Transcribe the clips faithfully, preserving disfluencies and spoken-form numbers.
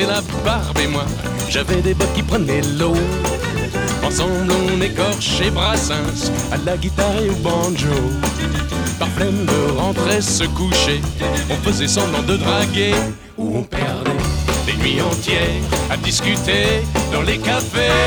avait la barbe et moi, j'avais des bottes qui prenaient l'eau. Ensemble on écorchait Brassens à la guitare et au banjo. Par flemme de rentrer se coucher, on faisait semblant de draguer, ou on perdait des nuits entières à discuter dans les cafés.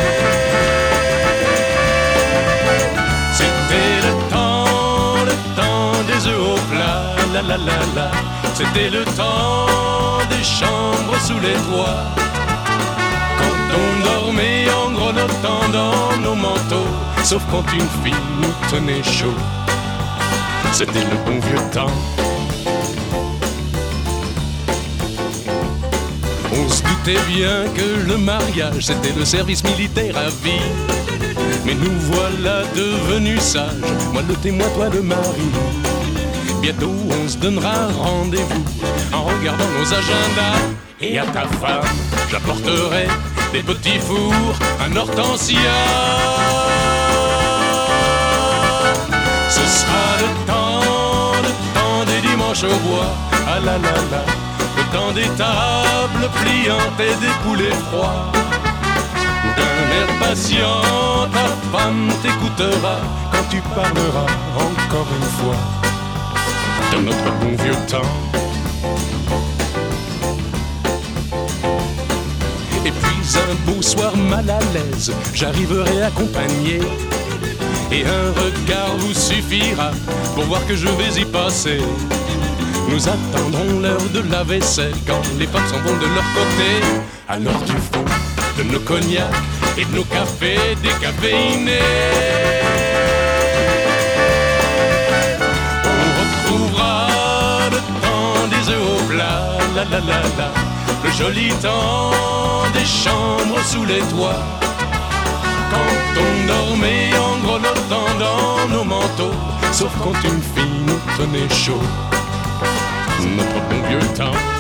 C'était le temps, le temps des œufs au plat, la la la la. C'était le temps des chambres sous les toits, quand on dormait en grelottant dans nos manteaux, sauf quand une fille nous tenait chaud. C'était le bon vieux temps. On se doutait bien que le mariage c'était le service militaire à vie. Mais nous voilà devenus sages, moi le témoin, toi le mari. Bientôt on se donnera rendez-vous en regardant nos agendas. Et à ta femme j'apporterai des petits fours, un hortensia. Ce sera le temps, le temps des dimanches au bois, ah la la la. Le temps des tables pliantes et des poulets froids. D'un air patient, ta femme t'écoutera quand tu parleras encore une fois de notre bon vieux temps. Et puis un beau soir mal à l'aise, j'arriverai accompagné, et un regard vous suffira pour voir que je vais y passer. Nous attendrons l'heure de la vaisselle quand les femmes s'en vont de leur côté. À l'heure du fond, de nos cognacs et de nos cafés décaféinés, on retrouvera le temps des œufs au plat, la la la la. Le joli temps des chambres sous les toits, quand on dormait en grelottant dans nos manteaux, sauf quand une fille nous tenait chaud. Notre bon vieux temps.